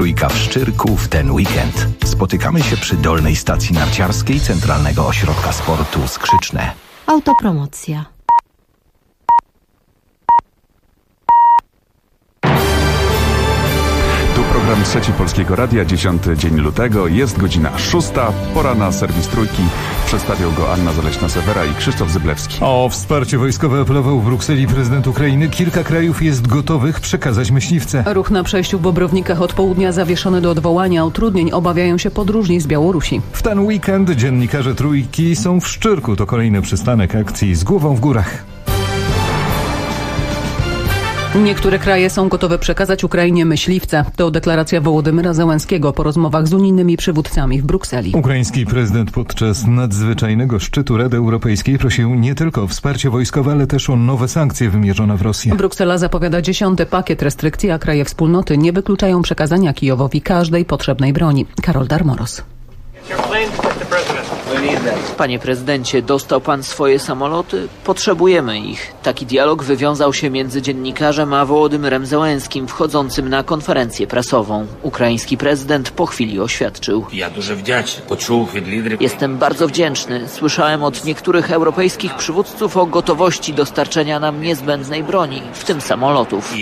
Trójka w Szczyrku w ten weekend. Spotykamy się przy dolnej stacji narciarskiej Centralnego Ośrodka Sportu Skrzyczne. Autopromocja. Program Trzeci Polskiego Radia, 10 dzień lutego, jest godzina 6, pora na serwis Trójki. Przedstawią go Anna Zaleśna-Sewera i Krzysztof Zyblewski. O wsparcie wojskowe apelował w Brukseli prezydent Ukrainy. Kilka krajów jest gotowych przekazać myśliwce. Ruch na przejściu w Bobrownikach od południa zawieszony do odwołania. Utrudnień obawiają się podróżni z Białorusi. W ten weekend dziennikarze Trójki są w Szczyrku. To kolejny przystanek akcji Z głową w górach. Niektóre kraje są gotowe przekazać Ukrainie myśliwce. To deklaracja Wołodymyra Zełenskiego po rozmowach z unijnymi przywódcami w Brukseli. Ukraiński prezydent podczas nadzwyczajnego szczytu Rady Europejskiej prosił nie tylko o wsparcie wojskowe, ale też o nowe sankcje wymierzone w Rosję. Bruksela zapowiada 10. pakiet restrykcji, a kraje wspólnoty nie wykluczają przekazania Kijowowi każdej potrzebnej broni. Karol Darmoros. Panie prezydencie, dostał pan swoje samoloty? Potrzebujemy ich. Taki dialog wywiązał się między dziennikarzem a Wołodymyrem Zełenskim wchodzącym na konferencję prasową. Ukraiński prezydent po chwili oświadczył: Jestem bardzo wdzięczny. Słyszałem od niektórych europejskich przywódców o gotowości dostarczenia nam niezbędnej broni, w tym samolotów.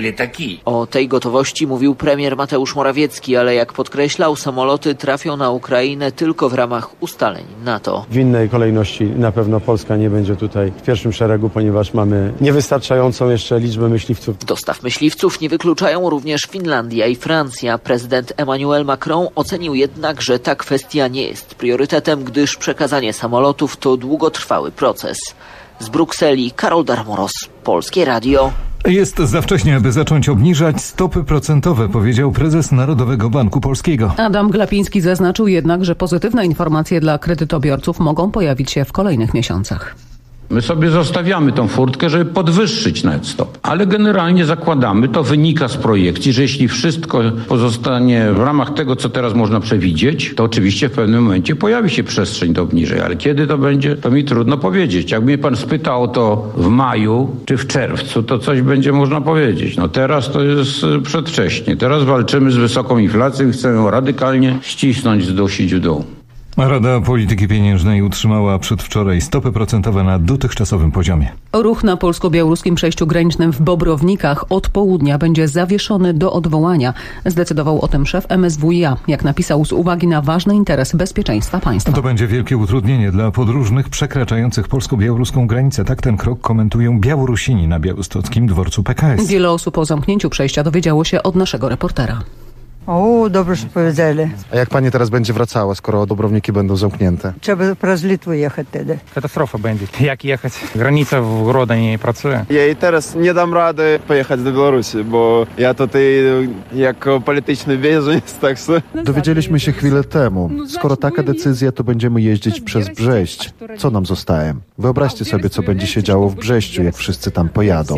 O tej gotowości mówił premier Mateusz Morawiecki, ale jak podkreślał, samoloty trafią na Ukrainę tylko w ramach ustaleń NATO. W innej kolejności na pewno Polska nie będzie tutaj w pierwszym szeregu, ponieważ mamy niewystarczającą jeszcze liczbę myśliwców. Dostaw myśliwców nie wykluczają również Finlandia i Francja. Prezydent Emmanuel Macron ocenił jednak, że ta kwestia nie jest priorytetem, gdyż przekazanie samolotów to długotrwały proces. Z Brukseli Karol Darmoros, Polskie Radio. Jest za wcześnie, aby zacząć obniżać stopy procentowe, powiedział prezes Narodowego Banku Polskiego. Adam Glapiński zaznaczył jednak, że pozytywne informacje dla kredytobiorców mogą pojawić się w kolejnych miesiącach. My sobie zostawiamy tą furtkę, żeby podwyższyć net stop. Ale generalnie zakładamy, to wynika z projekcji, że jeśli wszystko pozostanie w ramach tego, co teraz można przewidzieć, to oczywiście w pewnym momencie pojawi się przestrzeń do obniżenia. Ale kiedy to będzie, to mi trudno powiedzieć. Jakby mnie pan spytał o to w maju czy w czerwcu, to coś będzie można powiedzieć. No teraz to jest przedwcześnie. Teraz walczymy z wysoką inflacją i chcemy ją radykalnie ścisnąć, zdusić w dół. Rada Polityki Pieniężnej utrzymała przedwczoraj stopy procentowe na dotychczasowym poziomie. Ruch na polsko-białoruskim przejściu granicznym w Bobrownikach od południa będzie zawieszony do odwołania. Zdecydował o tym szef MSWiA, jak napisał, z uwagi na ważny interes bezpieczeństwa państwa. To będzie wielkie utrudnienie dla podróżnych przekraczających polsko-białoruską granicę. Tak ten krok komentują Białorusini na białostockim dworcu PKS. Wiele osób o zamknięciu przejścia dowiedziało się od naszego reportera. O, dobrze, że powiedzieli. A jak pani teraz będzie wracała, skoro Dobrowniki będą zamknięte? Trzeba przez Litwę jechać wtedy. Katastrofa będzie. Jak jechać? Granica w Grodnie nie pracuje. Ja i teraz nie dam rady pojechać do Białorusi, bo ja tutaj jako polityczny bieżąc, tak sobie. Dowiedzieliśmy się chwilę temu. Skoro taka decyzja, to będziemy jeździć przez Brześć. Co nam zostaje? Wyobraźcie sobie, co będzie się działo w Brześciu, jak wszyscy tam pojadą.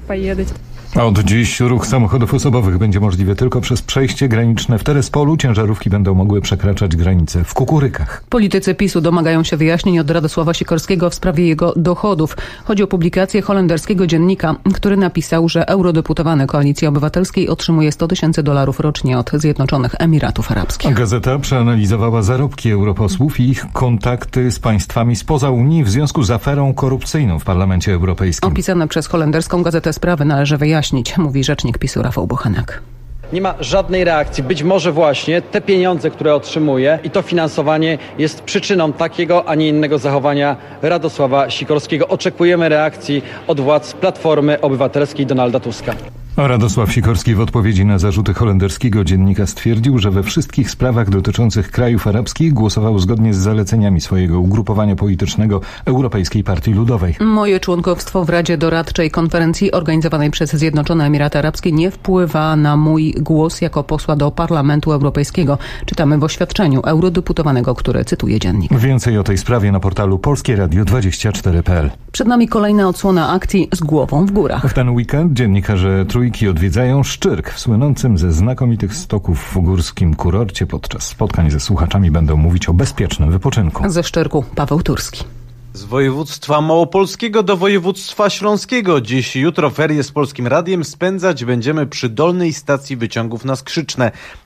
Od dziś ruch samochodów osobowych będzie możliwy tylko przez przejście graniczne w Terespolu. Ciężarówki będą mogły przekraczać granicę w Kukurykach. Politycy PiS-u domagają się wyjaśnień od Radosława Sikorskiego w sprawie jego dochodów. Chodzi o publikację holenderskiego dziennika, który napisał, że eurodeputowany Koalicji Obywatelskiej otrzymuje $100,000 rocznie od Zjednoczonych Emiratów Arabskich. Gazeta przeanalizowała zarobki europosłów i ich kontakty z państwami spoza Unii w związku z aferą korupcyjną w Parlamencie Europejskim. Opisane przez holenderską gazetę sprawy należy wyjaśnić, mówi rzecznik PiS-u Rafał Bochenek. Nie ma żadnej reakcji. Być może właśnie te pieniądze, które otrzymuje i to finansowanie jest przyczyną takiego, a nie innego zachowania Radosława Sikorskiego. Oczekujemy reakcji od władz Platformy Obywatelskiej Donalda Tuska. Radosław Sikorski w odpowiedzi na zarzuty holenderskiego dziennika stwierdził, że we wszystkich sprawach dotyczących krajów arabskich głosował zgodnie z zaleceniami swojego ugrupowania politycznego Europejskiej Partii Ludowej. Moje członkowstwo w Radzie Doradczej Konferencji organizowanej przez Zjednoczone Emiraty Arabskie nie wpływa na mój głos jako posła do Parlamentu Europejskiego. Czytamy w oświadczeniu eurodeputowanego, które cytuje dziennik. Więcej o tej sprawie na portalu polskieradio24.pl. Przed nami kolejna odsłona akcji Z głową w górach. W ten weekend dziennikarze Trójki odwiedzają Szczyrk w słynącym ze znakomitych stoków w górskim kurorcie. Podczas spotkań ze słuchaczami będą mówić o bezpiecznym wypoczynku. Ze Szczyrku Paweł Turski. Z województwa małopolskiego do województwa śląskiego. Dziś i jutro ferie z Polskim Radiem spędzać będziemy przy dolnej stacji wyciągów na Skrzyczne.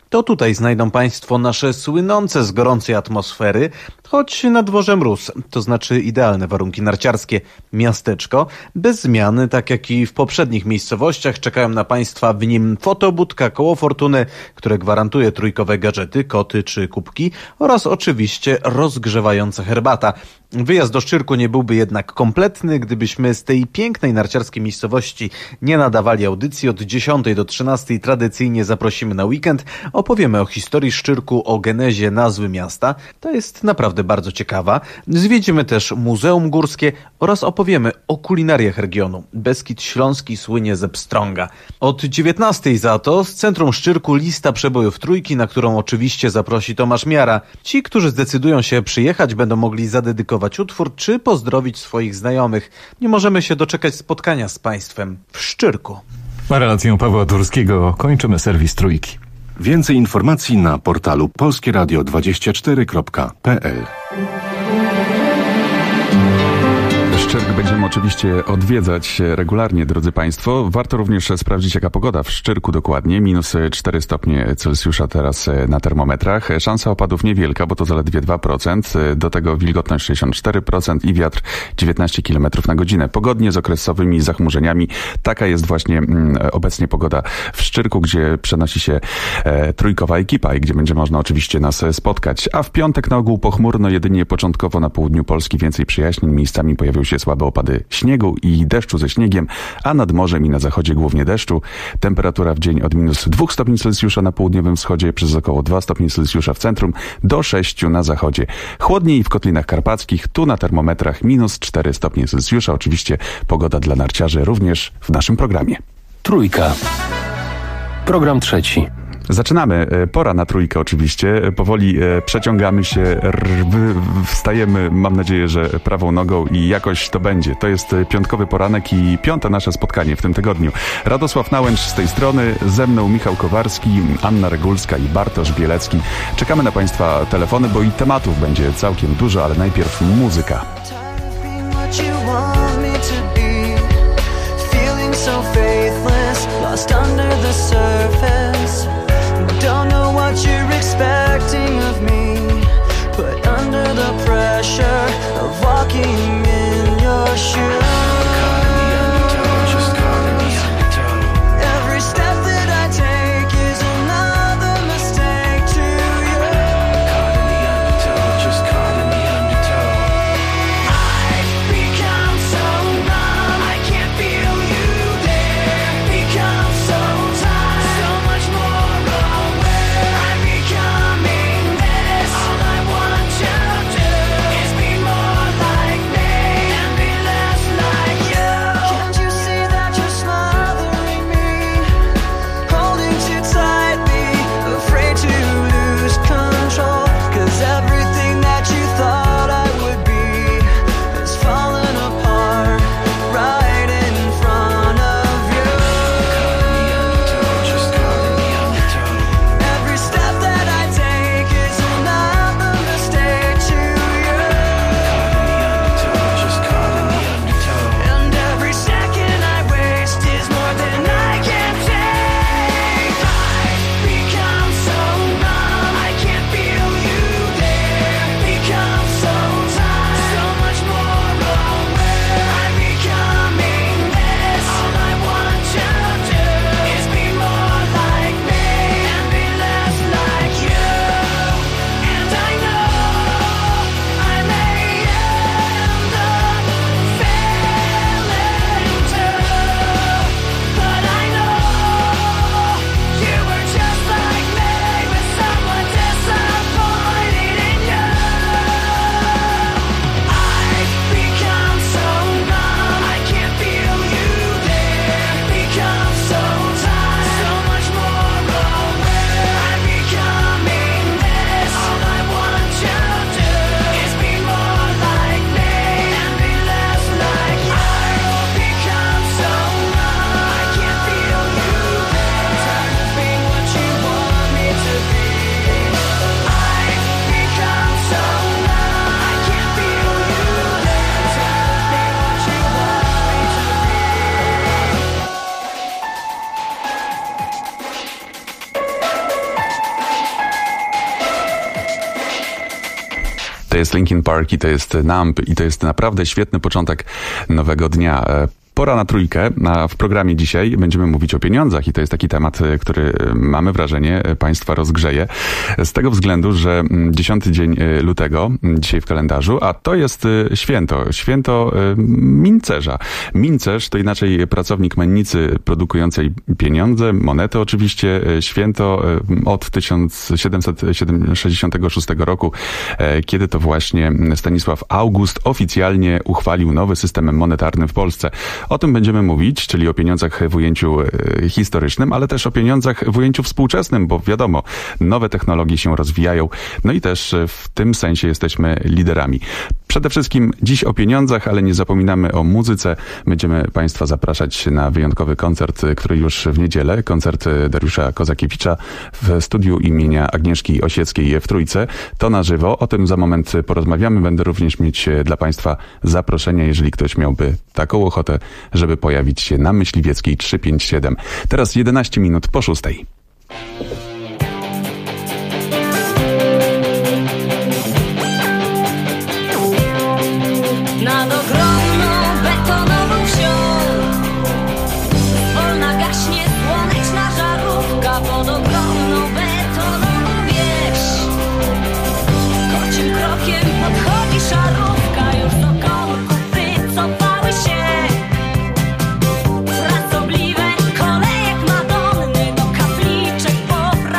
to tutaj znajdą Państwo nasze słynące z gorącej atmosfery, choć na dworze mróz, to znaczy idealne warunki narciarskie. Miasteczko bez zmiany, tak jak i w poprzednich miejscowościach, czekają na Państwa w nim fotobudka koło Fortuny, które gwarantuje trójkowe gadżety, koty czy kubki oraz oczywiście rozgrzewająca herbata. Wyjazd do Szczyrku nie byłby jednak kompletny, gdybyśmy z tej pięknej narciarskiej miejscowości nie nadawali audycji. Od 10 do 13 tradycyjnie zaprosimy na weekend. Opowiemy o historii Szczyrku, o genezie nazwy miasta. To jest naprawdę bardzo ciekawa. Zwiedzimy też Muzeum Górskie oraz opowiemy o kulinariach regionu. Beskid Śląski słynie ze pstrąga. Od 19 za to z centrum Szczyrku lista przebojów trójki, na którą oczywiście zaprosi Tomasz Miara. Ci, którzy zdecydują się przyjechać, będą mogli zadedykować utwór czy pozdrowić swoich znajomych. Nie możemy się doczekać spotkania z Państwem w Szczyrku. A relacją Pawła Turskiego kończymy serwis Trójki. Więcej informacji na portalu polskieradio24.pl. Szczyrk będziemy oczywiście odwiedzać regularnie, drodzy Państwo. Warto również sprawdzić, jaka pogoda w Szczyrku dokładnie. Minus 4 stopnie Celsjusza teraz na termometrach. Szansa opadów niewielka, bo to zaledwie 2%. Do tego wilgotność 64% i wiatr 19 km na godzinę. Pogodnie z okresowymi zachmurzeniami. Taka jest właśnie obecnie pogoda w Szczyrku, gdzie przenosi się trójkowa ekipa i gdzie będzie można oczywiście nas spotkać. A w piątek na ogół pochmurno, jedynie początkowo na południu Polski więcej przyjaźnień. Miejscami pojawią się słabe opady śniegu i deszczu ze śniegiem, a nad morzem i na zachodzie głównie deszczu. Temperatura w dzień od minus 2 stopni Celsjusza na południowym wschodzie, przez około 2 stopnie Celsjusza w centrum, do 6 na zachodzie. Chłodniej w Kotlinach Karpackich, tu na termometrach minus 4 stopnie Celsjusza. Oczywiście pogoda dla narciarzy również w naszym programie. Trójka. Program trzeci. Zaczynamy. Pora na trójkę oczywiście. Powoli przeciągamy się, wstajemy, mam nadzieję, że prawą nogą i jakoś to będzie. To jest piątkowy poranek i piąte nasze spotkanie w tym tygodniu. Radosław Nałęcz z tej strony, ze mną Michał Kowarski, Anna Regulska i Bartosz Bielecki. Czekamy na Państwa telefony, bo i tematów będzie całkiem dużo, ale najpierw muzyka. Don't know what you're expecting of me, put under the pressure of walking in your shoes. Every step that I take is another mistake to you. Just caught in the undertow. I've become so numb, I can't feel you there. Become so tired, so much more. To jest Linkin Park i to jest Numb i to jest naprawdę świetny początek nowego dnia. Pora na trójkę, a w programie dzisiaj będziemy mówić o pieniądzach i to jest taki temat, który mamy wrażenie Państwa rozgrzeje. Z tego względu, że 10 dzień lutego, dzisiaj w kalendarzu, a to jest święto mincerza. Mincerz to inaczej pracownik mennicy produkującej pieniądze, monety oczywiście. Święto od 1766 roku, kiedy to właśnie Stanisław August oficjalnie uchwalił nowy system monetarny w Polsce. O tym będziemy mówić, czyli o pieniądzach w ujęciu historycznym, ale też o pieniądzach w ujęciu współczesnym, bo wiadomo, nowe technologie się rozwijają, no i też w tym sensie jesteśmy liderami. Przede wszystkim dziś o pieniądzach, ale nie zapominamy o muzyce. Będziemy Państwa zapraszać na wyjątkowy koncert, który już w niedzielę, koncert Dariusza Kozakiewicza w studiu imienia Agnieszki Osieckiej w Trójce. To na żywo, o tym za moment porozmawiamy. Będę również mieć dla Państwa zaproszenia, jeżeli ktoś miałby taką ochotę, żeby pojawić się na Myśliwieckiej 357. Teraz 11 minut po 6. Nad ogromną betonową wsią wolna gaśnie słoneczna żarówka. Pod ogromną betonową wieś kocim krokiem podchodzi szarówka. Już do korków wycofały się frasobliwe kolejek Madonny. Do kapliczek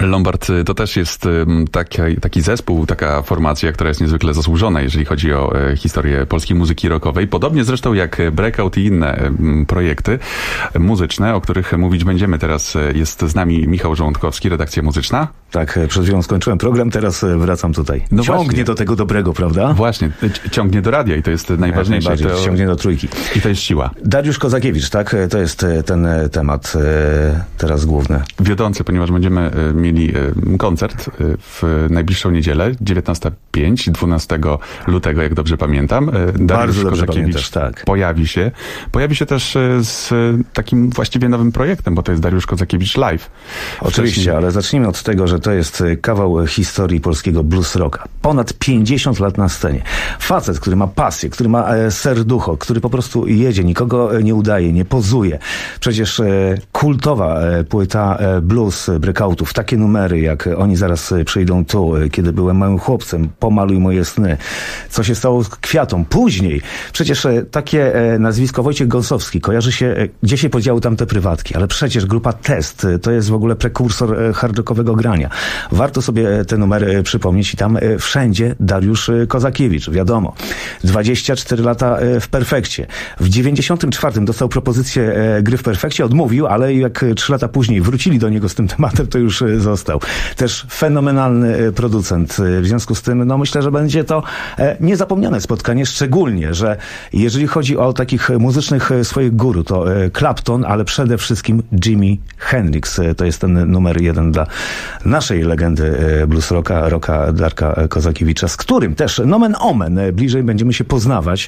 Lombard to też jest taki zespół, taka formacja, która jest niezwykle zasłużona, jeżeli chodzi o historię polskiej muzyki rockowej. Podobnie zresztą jak Breakout i inne projekty muzyczne, o których mówić będziemy. Teraz jest z nami Michał Żołądkowski, redakcja muzyczna. Tak, przed chwilą skończyłem program, teraz wracam tutaj. No ciągnie właśnie do tego dobrego, prawda? Właśnie, ciągnie do radia i to jest najważniejsze. Ciągnie do trójki. I to jest siła. Dariusz Kozakiewicz, tak? To jest ten temat teraz główny. Wiodący, ponieważ będziemy mieli koncert w najbliższą niedzielę, 19:05, 12 lutego, jak dobrze pamiętam. Bardzo dobrze Kozakiewicz tak. Pojawi się. Pojawi się też z takim właściwie nowym projektem, bo to jest Dariusz Kozakiewicz Live. Oczywiście, ale zacznijmy od tego, że to jest kawał historii polskiego blues rocka. Ponad 50 lat na scenie. Facet, który ma pasję, który ma serducho, który po prostu jedzie, nikogo nie udaje, nie pozuje. Przecież kultowa płyta blues breakoutów, takie numery jak Oni zaraz przyjdą tu, Kiedy byłem małym chłopcem, Pomaluj moje sny, Co się stało z Kwiatą. Później przecież takie nazwisko Wojciech Gąsowski kojarzy się, gdzie się podziały tamte prywatki, ale przecież grupa Test to jest w ogóle prekursor hard rockowego grania. Warto sobie te numery przypomnieć i tam wszędzie Dariusz Kozakiewicz, wiadomo. 24 lata w Perfekcie. W 94 dostał propozycję gry w Perfekcie, odmówił, ale jak 3 lata później wrócili do niego z tym tematem, to już został. Też fenomenalny producent. W związku z tym, no myślę, że będzie to niezapomniane spotkanie, szczególnie, że jeżeli chodzi o takich muzycznych swoich guru, to Clapton, ale przede wszystkim Jimi Hendrix. To jest ten numer 1 dla naszej legendy blues rocka Darka Kozakiewicza, z którym też nomen omen bliżej będziemy się poznawać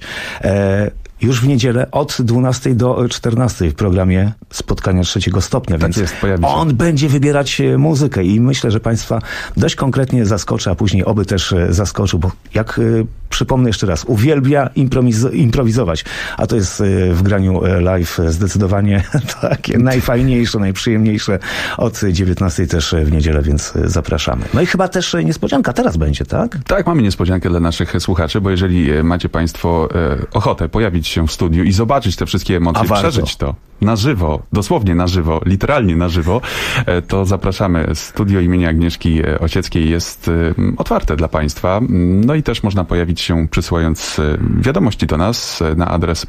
już w niedzielę od 12 do 14 w programie Spotkania trzeciego stopnia. Tak więc jest, pojawi się. On będzie wybierać muzykę i myślę, że Państwa dość konkretnie zaskoczy, a później oby też zaskoczył, bo jak przypomnę jeszcze raz, uwielbia improwizować, a to jest w graniu live zdecydowanie takie najfajniejsze, najprzyjemniejsze od 19 też w niedzielę, więc zapraszamy. No i chyba też niespodzianka teraz będzie, tak? Tak, mamy niespodziankę dla naszych słuchaczy, bo jeżeli macie Państwo ochotę pojawić się w studiu i zobaczyć te wszystkie emocje, przeżyć to na żywo, dosłownie na żywo, literalnie na żywo, to zapraszamy. Studio imienia Agnieszki Osieckiej jest otwarte dla Państwa. No i też można pojawić się przysyłając wiadomości do nas na adres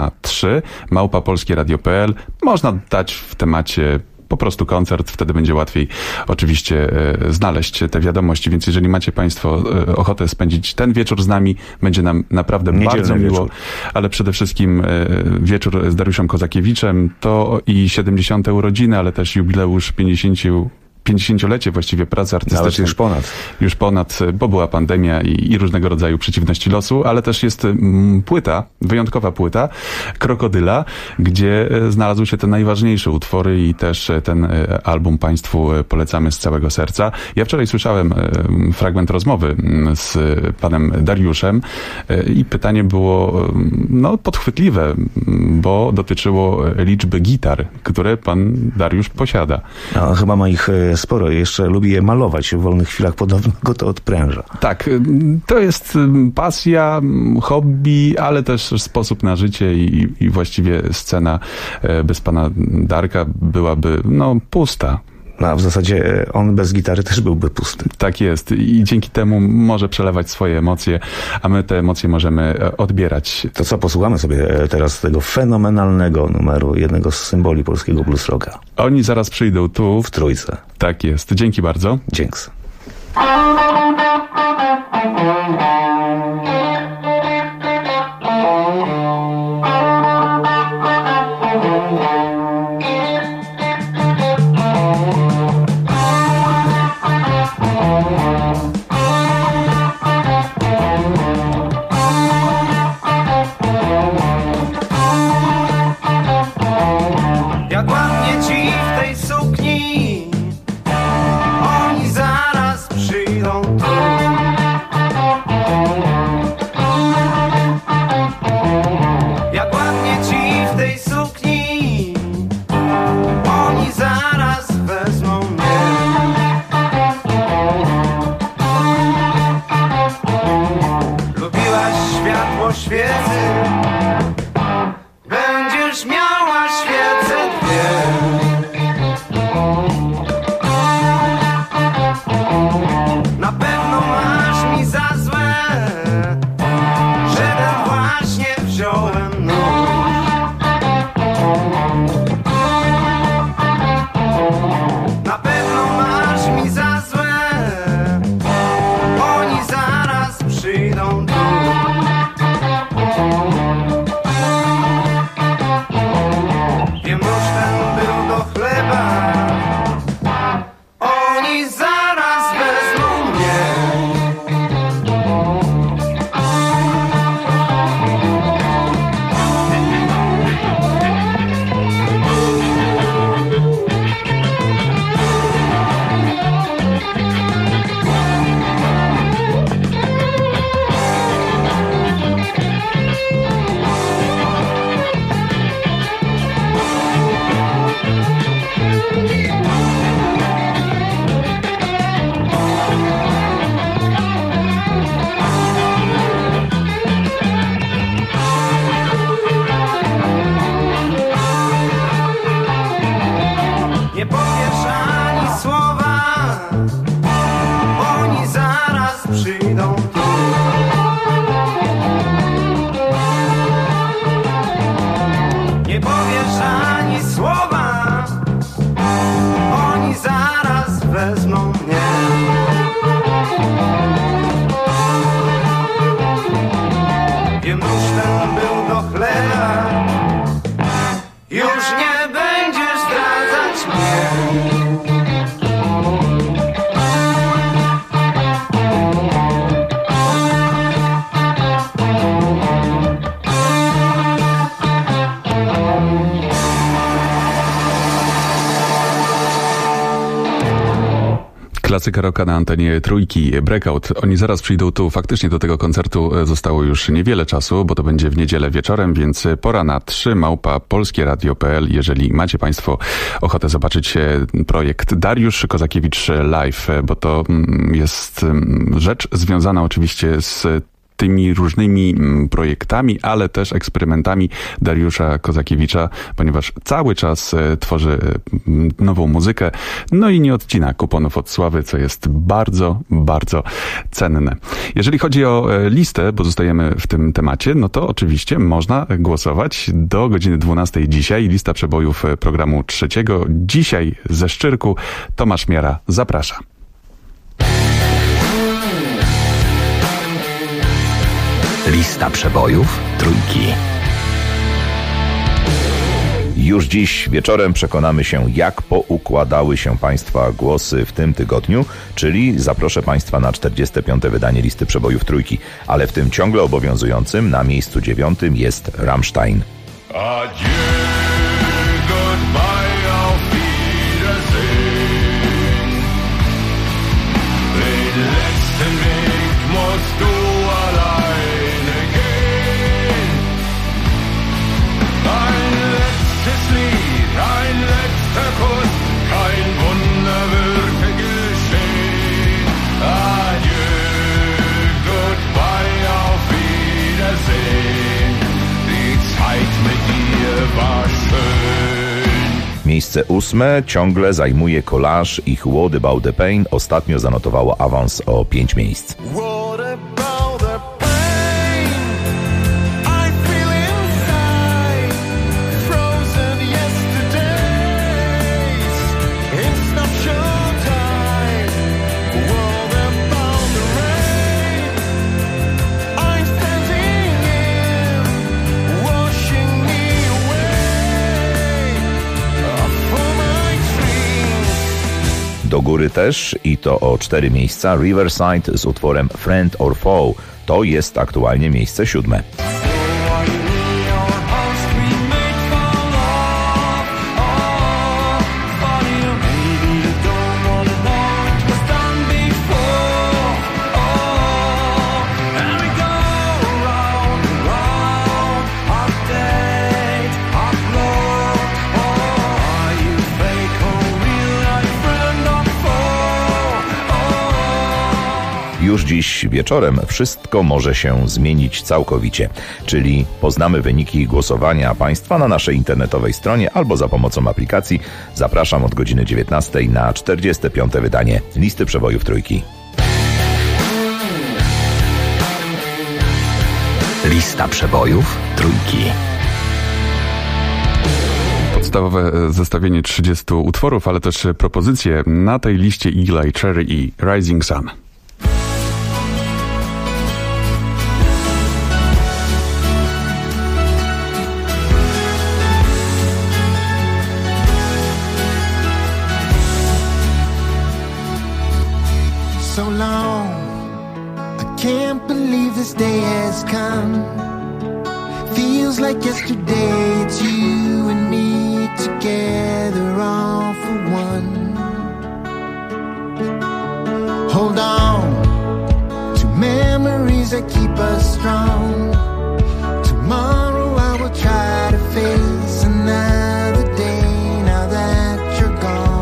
porana3@polskieradio.pl. Można dać w temacie po prostu koncert, wtedy będzie łatwiej oczywiście znaleźć te wiadomości, więc jeżeli macie Państwo ochotę spędzić ten wieczór z nami, będzie nam naprawdę bardzo miło, ale przede wszystkim wieczór z Dariuszem Kozakiewiczem, to i 70. urodziny, ale też jubileusz 50-lecie właściwie pracy artystycznej. Już ponad, bo była pandemia i różnego rodzaju przeciwności losu, ale też jest płyta, wyjątkowa płyta Krokodyla, gdzie znalazły się te najważniejsze utwory i też ten album Państwu polecamy z całego serca. Ja wczoraj słyszałem fragment rozmowy z panem Dariuszem i pytanie było podchwytliwe, bo dotyczyło liczby gitar, które pan Dariusz posiada. No, chyba ma ich sporo. Jeszcze lubi je malować w wolnych chwilach. Podobno go to odpręża. Tak. To jest pasja, hobby, ale też sposób na życie i właściwie scena bez pana Darka byłaby pusta. No, a w zasadzie on bez gitary też byłby pusty. Tak jest. I dzięki temu może przelewać swoje emocje, a my te emocje możemy odbierać. To co, posłuchamy sobie teraz tego fenomenalnego numeru, jednego z symboli polskiego blues rocka. Oni zaraz przyjdą tu. W Trójce. Tak jest. Dzięki bardzo. Dzięki. Jak ładnie ci w tej sukni, oni zaraz przyjdą tu. Jak ładnie ci w tej sukni, oni zaraz wezmą mnie. Lubiłaś światło świecy, będziesz miała świecę dwie. Już nie będziesz zdradzać mnie. Klasyka rocka na antenie Trójki, Breakout. Oni zaraz przyjdą tu. Faktycznie do tego koncertu zostało już niewiele czasu, bo to będzie w niedzielę wieczorem, więc pora na 3@polskieradio.pl. Jeżeli macie Państwo ochotę zobaczyć projekt Dariusz Kozakiewicz Live, bo to jest rzecz związana oczywiście z tymi różnymi projektami, ale też eksperymentami Dariusza Kozakiewicza, ponieważ cały czas tworzy nową muzykę, no i nie odcina kuponów od sławy, co jest bardzo, bardzo cenne. Jeżeli chodzi o listę, bo zostajemy w tym temacie, no to oczywiście można głosować do godziny 12 dzisiaj. Lista przebojów programu trzeciego. Dzisiaj ze Szczyrku Tomasz Miara zaprasza. Lista przebojów Trójki. Już dziś wieczorem przekonamy się, jak poukładały się Państwa głosy w tym tygodniu, czyli zaproszę Państwa na 45. wydanie listy przebojów Trójki, ale w tym ciągle obowiązującym na miejscu 9 jest Rammstein. Adieu, goodbye, auf Wiedersehen. Den letzten Weg musst du alleine gehen. Ein letztes Lied, ein letzter Kuss, kein Wunder würde geschehen. Adieu, goodbye, auf Wiedersehen. Die Zeit mit dir war schön. Miejsce 8 ciągle zajmuje Collage. Ich What About the Pain ostatnio zanotowało awans o 5 miejsc. What about the pain I feel inside? Frozen yesterdays. It's not showtime. What about the rain I'm standing in, washing me away for my dreams. Do góry też i to o 4 miejsca Riverside z utworem Friend or Foe. To jest aktualnie miejsce 7. Już dziś wieczorem wszystko może się zmienić całkowicie, czyli poznamy wyniki głosowania Państwa na naszej internetowej stronie albo za pomocą aplikacji. Zapraszam od godziny 19 na 45. wydanie listy przebojów Trójki. Lista przebojów Trójki. Podstawowe zestawienie 30 utworów, ale też propozycje na tej liście Eagle Eye Cherry i Rising Sun. So long, I can't believe this day has come. Feels like yesterday, it's you and me together, all for one. Hold on to memories that keep us strong. Tomorrow I will try to face another day now that you're gone.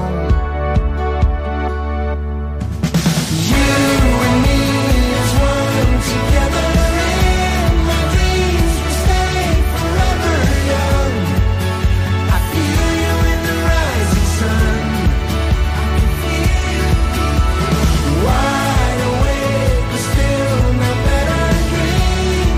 Wide awake, but still not better dream.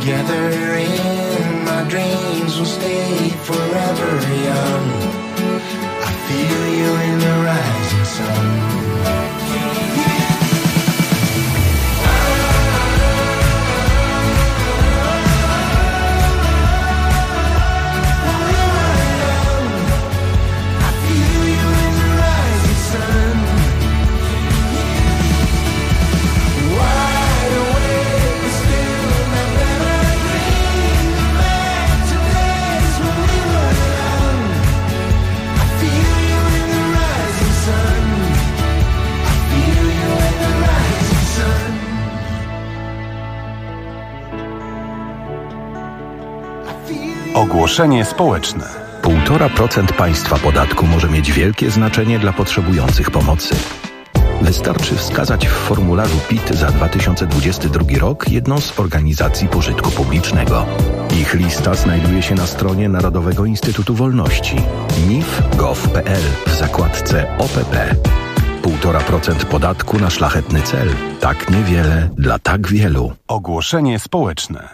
Together in my dreams we'll stay forever young. I feel you in the rising sun. Ogłoszenie społeczne. 1,5% państwa podatku może mieć wielkie znaczenie dla potrzebujących pomocy. Wystarczy wskazać w formularzu PIT za 2022 rok jedną z organizacji pożytku publicznego. Ich lista znajduje się na stronie Narodowego Instytutu Wolności nif.gov.pl w zakładce OPP. 1,5% podatku na szlachetny cel. Tak niewiele dla tak wielu. Ogłoszenie społeczne.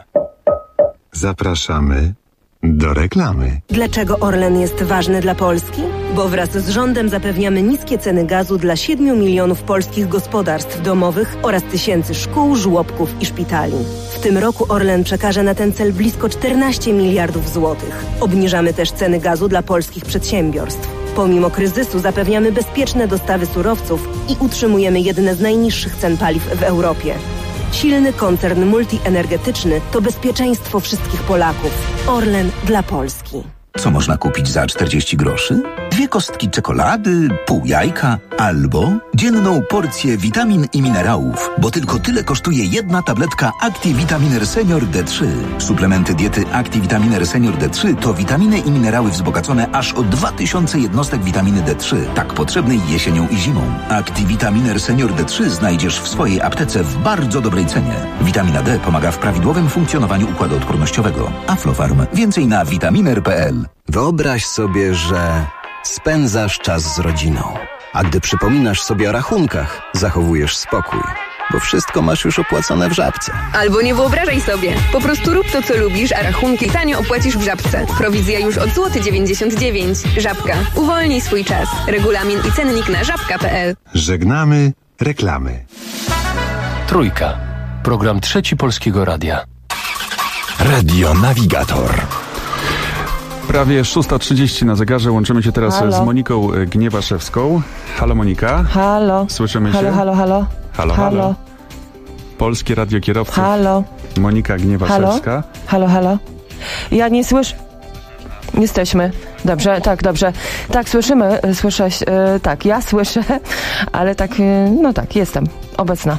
Zapraszamy do reklamy. Dlaczego Orlen jest ważny dla Polski? Bo wraz z rządem zapewniamy niskie ceny gazu dla 7 milionów polskich gospodarstw domowych oraz tysięcy szkół, żłobków i szpitali. W tym roku Orlen przekaże na ten cel blisko 14 miliardów złotych. Obniżamy też ceny gazu dla polskich przedsiębiorstw. Pomimo kryzysu zapewniamy bezpieczne dostawy surowców i utrzymujemy jedne z najniższych cen paliw w Europie. Silny koncern multienergetyczny to bezpieczeństwo wszystkich Polaków. Orlen dla Polski. Co można kupić za 40 groszy? 2 kostki czekolady, pół jajka albo dzienną porcję witamin i minerałów, bo tylko tyle kosztuje jedna tabletka ActiVitaminer Senior D3. Suplementy diety ActiVitaminer Senior D3 to witaminy i minerały wzbogacone aż o 2000 jednostek witaminy D3, tak potrzebnej jesienią i zimą. ActiVitaminer Senior D3 znajdziesz w swojej aptece w bardzo dobrej cenie. Witamina D pomaga w prawidłowym funkcjonowaniu układu odpornościowego. Aflofarm. Więcej na vitaminer.pl. Wyobraź sobie, że spędzasz czas z rodziną, a gdy przypominasz sobie o rachunkach, zachowujesz spokój, bo wszystko masz już opłacone w Żabce. Albo nie wyobrażaj sobie, po prostu rób to, co lubisz, a rachunki tanio opłacisz w Żabce. Prowizja już od złoty 99 zł. Żabka. Uwolnij swój czas. Regulamin i cennik na żabka.pl. Żegnamy reklamy. Trójka. Program Trzeci Polskiego Radia. Radio Navigator. Prawie 6:30 na zegarze. Łączymy się teraz z Moniką Gniewaszewską. Halo Monika. Halo. Słyszymy się? Halo. Halo. Polskie Radio Kierowców. Halo. Monika Gniewaszewska. Halo. Ja nie słyszę. Jesteśmy. Dobrze, tak, dobrze. Tak, słyszymy, słyszę, tak, ja słyszę, ale tak, no tak, jestem obecna.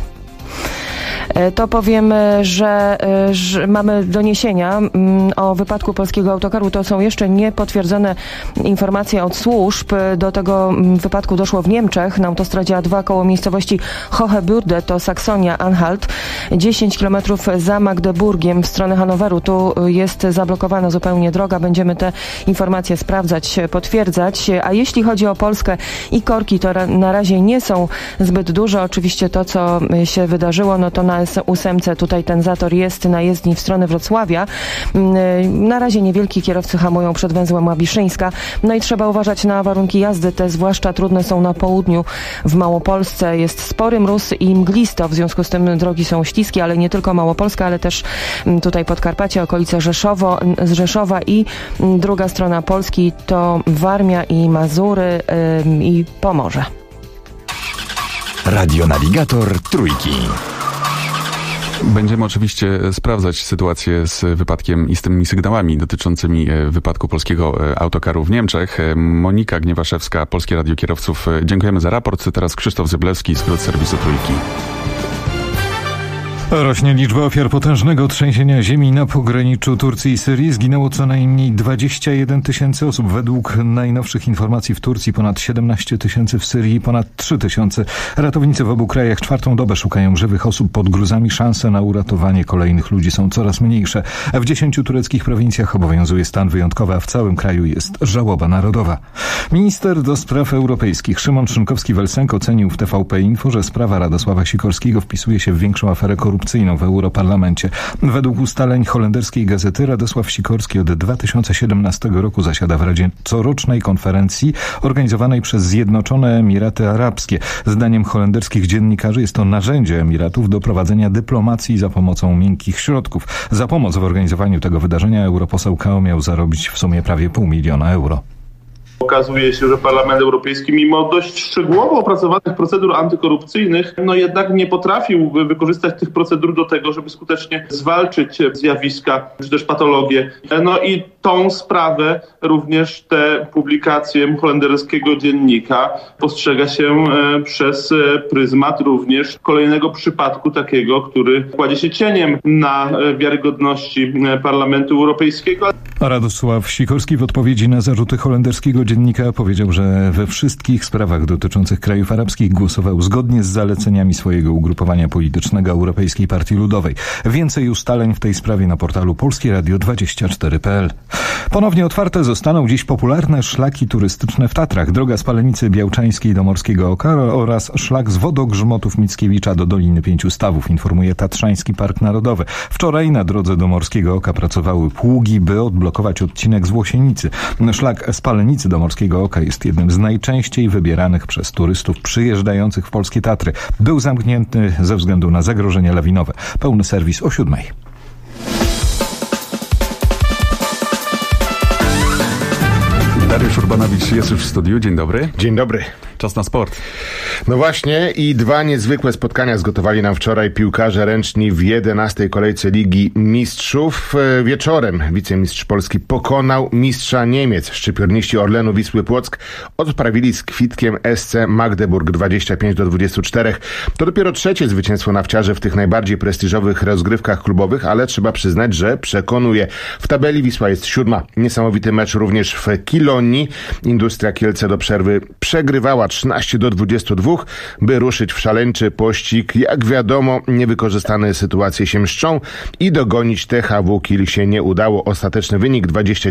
To powiem, że mamy doniesienia o wypadku polskiego autokaru. To są jeszcze niepotwierdzone informacje od służb. Do tego wypadku doszło w Niemczech na autostradzie A2 koło miejscowości Hochebürde, to Saksonia-Anhalt, 10 km za Magdeburgiem w stronę Hanoweru. Tu jest zablokowana zupełnie droga. Będziemy te informacje sprawdzać, potwierdzać. A jeśli chodzi o Polskę i korki, to na razie nie są zbyt duże. Oczywiście to, co się wydarzyło, no to na S8 tutaj ten zator jest na jezdni w stronę Wrocławia. Na razie niewielki, kierowcy hamują przed węzłem Łabiszyńska. No i trzeba uważać na warunki jazdy. Te zwłaszcza trudne są na południu. W Małopolsce jest spory mróz i mglisto. W związku z tym drogi są śliskie, ale nie tylko Małopolska, ale też tutaj Podkarpacie, okolice Rzeszowa i druga strona Polski to Warmia i Mazury i Pomorze. Radio Navigator Trójki. Będziemy oczywiście sprawdzać sytuację z wypadkiem i z tymi sygnałami dotyczącymi wypadku polskiego autokaru w Niemczech. Monika Gniewaszewska, Polskie Radio Kierowców. Dziękujemy za raport. Teraz Krzysztof Zyblewski, skrót serwisu Trójki. Rośnie liczba ofiar potężnego trzęsienia ziemi na pograniczu Turcji i Syrii. Zginęło co najmniej 21 000 osób. Według najnowszych informacji w Turcji ponad 17 000, w Syrii ponad 3 000. Ratownicy w obu krajach 4. dobę szukają żywych osób pod gruzami. Szanse na uratowanie kolejnych ludzi są coraz mniejsze. W 10 tureckich prowincjach obowiązuje stan wyjątkowy, a w całym kraju jest żałoba narodowa. Minister do spraw europejskich Szymon Szynkowski-Welsenk ocenił w TVP Info, że sprawa Radosława Sikorskiego wpisuje się w większą aferę korupcyjną antykorupcyjną w Europarlamencie. Według ustaleń holenderskiej gazety Radosław Sikorski od 2017 roku zasiada w Radzie corocznej konferencji organizowanej przez Zjednoczone Emiraty Arabskie. Zdaniem holenderskich dziennikarzy jest to narzędzie Emiratów do prowadzenia dyplomacji za pomocą miękkich środków. Za pomoc w organizowaniu tego wydarzenia europoseł Kao miał zarobić w sumie prawie $500 000. Okazuje się, że Parlament Europejski, mimo dość szczegółowo opracowanych procedur antykorupcyjnych, jednak nie potrafił wykorzystać tych procedur do tego, żeby skutecznie zwalczyć zjawiska czy też patologie. I tą sprawę również te publikacje holenderskiego dziennika postrzega się przez pryzmat również kolejnego przypadku takiego, który kładzie się cieniem na wiarygodności Parlamentu Europejskiego. Radosław Sikorski w odpowiedzi na zarzuty holenderskiego dziennika powiedział, że we wszystkich sprawach dotyczących krajów arabskich głosował zgodnie z zaleceniami swojego ugrupowania politycznego Europejskiej Partii Ludowej. Więcej ustaleń w tej sprawie na portalu polskieradio24.pl. Ponownie otwarte zostaną dziś popularne szlaki turystyczne w Tatrach. Droga z Palenicy Białczańskiej do Morskiego Oka oraz szlak z Wodogrzmotów Mickiewicza do Doliny Pięciu Stawów, informuje Tatrzański Park Narodowy. Wczoraj na drodze do Morskiego Oka pracowały pługi, by odblokować odcinek z Łosienicy. Szlak z Palenicy do Morskiego Oka jest jednym z najczęściej wybieranych przez turystów przyjeżdżających w polskie Tatry. Był zamknięty ze względu na zagrożenie lawinowe. Pełny serwis o 7:00. Dariusz Urbanowicz jest już w studiu. Dzień dobry. Dzień dobry. Czas na sport. No właśnie i 2 niezwykłe spotkania zgotowali nam wczoraj piłkarze ręczni w 11. kolejce Ligi Mistrzów. Wieczorem wicemistrz Polski pokonał mistrza Niemiec. Szczypiorniści Orlenu Wisły Płock odprawili z kwitkiem SC Magdeburg 25-24. To dopiero trzecie zwycięstwo nawciarzy w tych najbardziej prestiżowych rozgrywkach klubowych, ale trzeba przyznać, że przekonuje. W tabeli Wisła jest 7. Niesamowity mecz również w Kilonii. Industria Kielce do przerwy przegrywała 13-22, by ruszyć w szaleńczy pościg. Jak wiadomo, niewykorzystane sytuacje się mszczą i dogonić THW Kiel się nie udało. Ostateczny wynik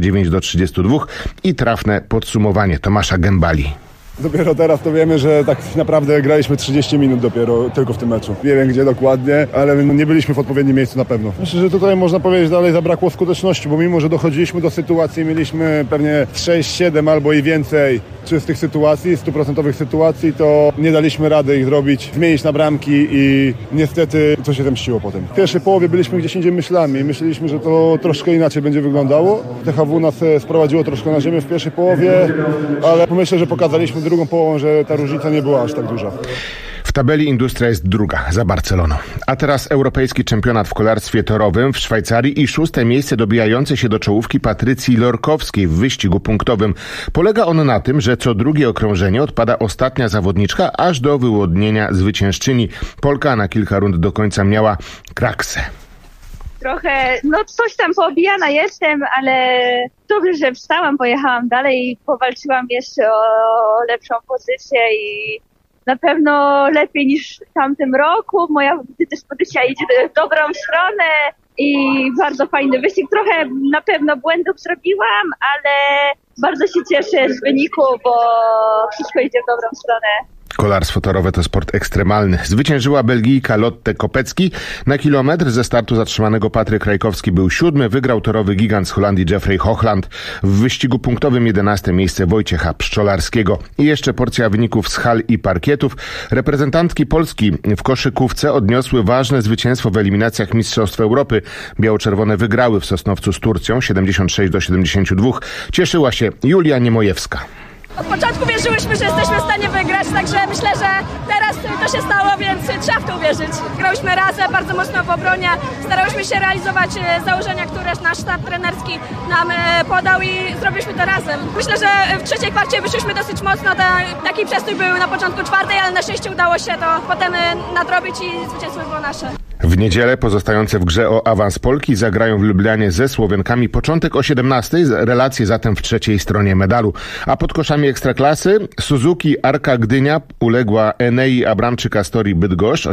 29-32 i trafne podsumowanie Tomasza Gębali. Dopiero teraz to wiemy, że tak naprawdę graliśmy 30 minut dopiero tylko w tym meczu. Nie wiem gdzie dokładnie, ale nie byliśmy w odpowiednim miejscu na pewno. Myślę, że tutaj można powiedzieć dalej zabrakło skuteczności, bo mimo, że dochodziliśmy do sytuacji, mieliśmy pewnie 6-7 albo i więcej czystych sytuacji, 100% sytuacji, to nie daliśmy rady ich zrobić, zmienić na bramki i niestety to się zemściło potem. W pierwszej połowie byliśmy gdzieś indziej myślami. Myśleliśmy, że to troszkę inaczej będzie wyglądało. THW nas sprowadziło troszkę na ziemię w pierwszej połowie, ale myślę, że pokazaliśmy drugą połową, że ta różnica nie była aż tak duża. W tabeli Industria jest druga, za Barceloną. A teraz europejski czempionat w kolarstwie torowym w Szwajcarii i 6. miejsce dobijające się do czołówki Patrycji Lorkowskiej w wyścigu punktowym. Polega on na tym, że co drugie okrążenie odpada ostatnia zawodniczka aż do wyłonienia zwyciężczyni. Polka na kilka rund do końca miała kraksę. Trochę, coś tam poobijana jestem, ale dobrze, że wstałam, pojechałam dalej i powalczyłam jeszcze o lepszą pozycję i na pewno lepiej niż w tamtym roku. Moja dyspozycja idzie w dobrą stronę i bardzo fajny wyścig. Trochę na pewno błędów zrobiłam, ale bardzo się cieszę z wyniku, bo wszystko idzie w dobrą stronę. Kolarstwo torowe to sport ekstremalny. Zwyciężyła Belgijka Lotte Kopecky. Na kilometr ze startu zatrzymanego Patryk Rajkowski był 7. Wygrał torowy gigant z Holandii Jeffrey Hochland. W wyścigu punktowym 11. miejsce Wojciecha Pszczolarskiego. I jeszcze porcja wyników z hal i parkietów. Reprezentantki Polski w koszykówce odniosły ważne zwycięstwo w eliminacjach Mistrzostw Europy. Biało-czerwone wygrały w Sosnowcu z Turcją 76-72. Cieszyła się Julia Niemojewska. Od początku wierzyłyśmy, że jesteśmy w stanie wygrać, także myślę, że teraz to się stało, więc trzeba w to uwierzyć. Grałyśmy razem, bardzo mocno w obronie, starałyśmy się realizować założenia, które nasz sztab trenerski nam podał i zrobiliśmy to razem. Myślę, że w trzeciej kwarcie wyszliśmy dosyć mocno, taki przestój był na początku czwartej, ale na szczęście udało się to potem nadrobić i zwycięstwo było nasze. W niedzielę pozostające w grze o awans Polki zagrają w Lublianie ze Słowenkami. Początek o 17:00, relacje zatem w trzeciej stronie medalu. A pod koszami Ekstraklasy Suzuki Arka Gdynia uległa Enei Abramczyk-Astori Bydgoszcz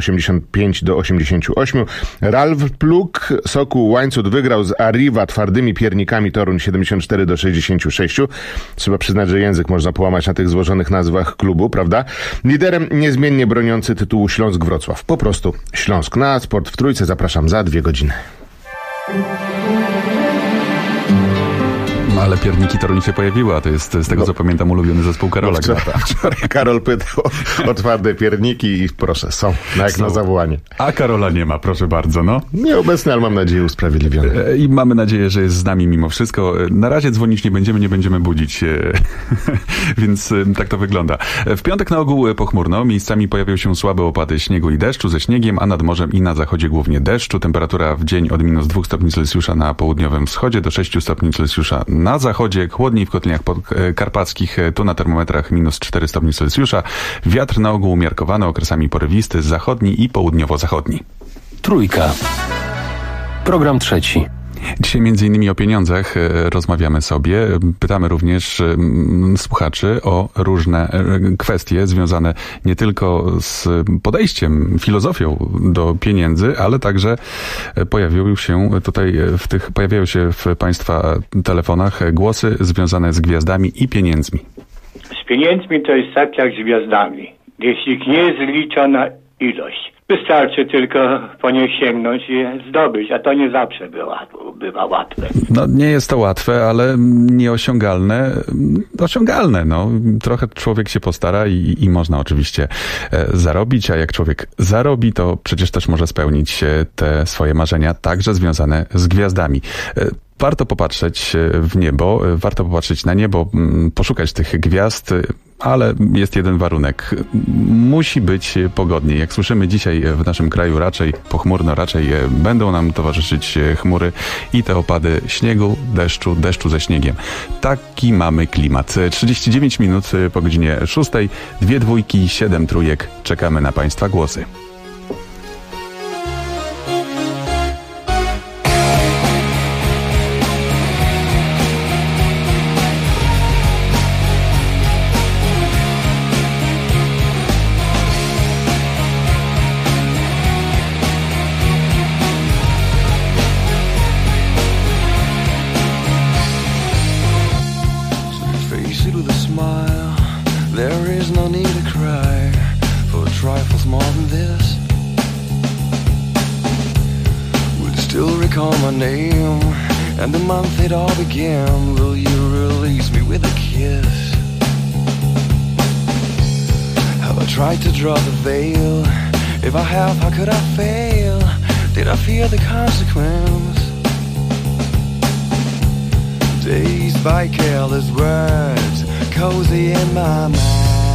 85-88. Ralf Pluk Sokół Łańcut wygrał z Arriva twardymi piernikami Toruń 74-66. Trzeba przyznać, że język można połamać na tych złożonych nazwach klubu, prawda? Liderem niezmiennie broniący tytułu Śląsk Wrocław. Po prostu Śląsk. Na Sport w Trójce. Zapraszam za 2 godziny. Ale pierniki Toruń się pojawiły, a to jest, z tego co pamiętam, ulubiony zespół Karola Grata. Wczoraj Karol pytał o twarde pierniki i proszę, są, na zawołanie. A Karola nie ma, proszę bardzo, no. Nieobecny, ale mam nadzieję usprawiedliwiony. I mamy nadzieję, że jest z nami mimo wszystko. Na razie dzwonić nie będziemy budzić, więc tak to wygląda. W piątek na ogół pochmurno, miejscami pojawią się słabe opady śniegu i deszczu ze śniegiem, a nad morzem i na zachodzie głównie deszczu. Temperatura w dzień od -2 stopni Celsjusza na południowym wschodzie do 6 stopni Celsjusza na zachodzie, chłodniej w kotliniach karpackich, tu na termometrach -4 stopni Celsjusza. Wiatr na ogół umiarkowany, okresami porywisty, zachodni i południowo-zachodni. Trójka. Program trzeci. Dzisiaj między innymi o pieniądzach rozmawiamy sobie. Pytamy również słuchaczy o różne kwestie związane nie tylko z podejściem, filozofią do pieniędzy, ale także pojawiają się w Państwa telefonach głosy związane z gwiazdami i pieniędzmi. Z pieniędzmi to jest tak jak z gwiazdami. Jeśli nie jest zliczona ilość, wystarczy tylko po nie sięgnąć i je zdobyć, a to nie zawsze bywa łatwe. No nie jest to łatwe, ale nieosiągalne. Osiągalne, no. Trochę człowiek się postara i można oczywiście zarobić, a jak człowiek zarobi, to przecież też może spełnić te swoje marzenia, także związane z gwiazdami. Warto popatrzeć w niebo, warto popatrzeć na niebo, poszukać tych gwiazd, ale jest jeden warunek. Musi być pogodnie. Jak słyszymy dzisiaj w naszym kraju raczej pochmurno, raczej będą nam towarzyszyć chmury i te opady śniegu, deszczu ze śniegiem. Taki mamy klimat. 39 minut po godzinie 6, 2 dwójki, 7 trójek. Czekamy na Państwa głosy. And the month it all began, will you release me with a kiss? Have I tried to draw the veil? If I have, how could I fail? Did I fear the consequence? Dazed by careless words, cozy in my mind.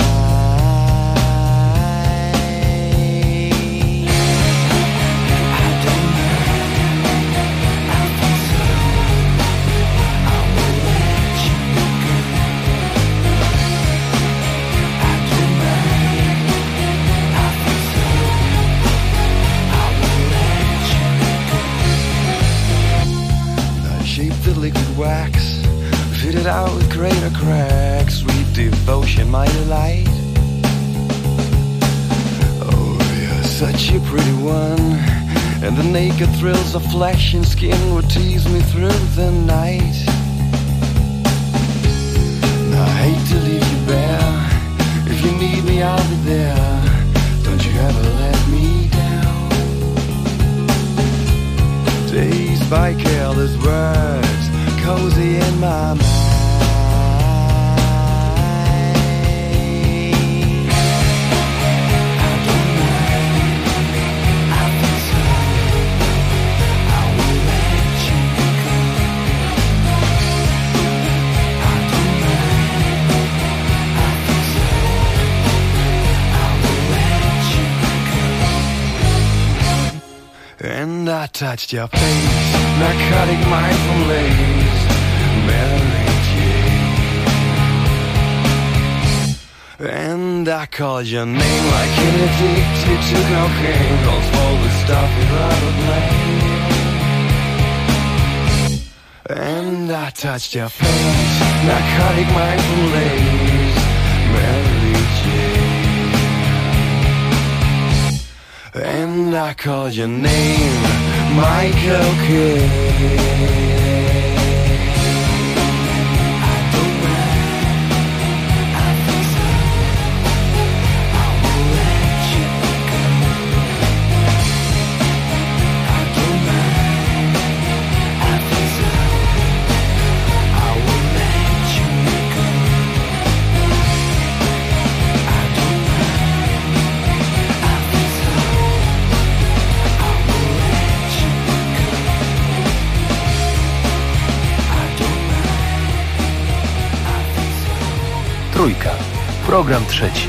Fitted out with greater cracks, sweet devotion, my delight. Oh, you're such a pretty one, and the naked thrills of flesh and skin would tease me through the night. Now, I hate to leave you bare. If you need me, I'll be there. Don't you ever let me down. Dazed by careless words, cozy in my mind. And I touched your face, narcotic mindful lace, Mary Jane. And I called your name like an addicted to cocaine, calls all the stuff without a blame. And I touched your face, narcotic mindful lace, Mary Jane. And I called your name, Michael Kidd. Trójka. Program trzeci.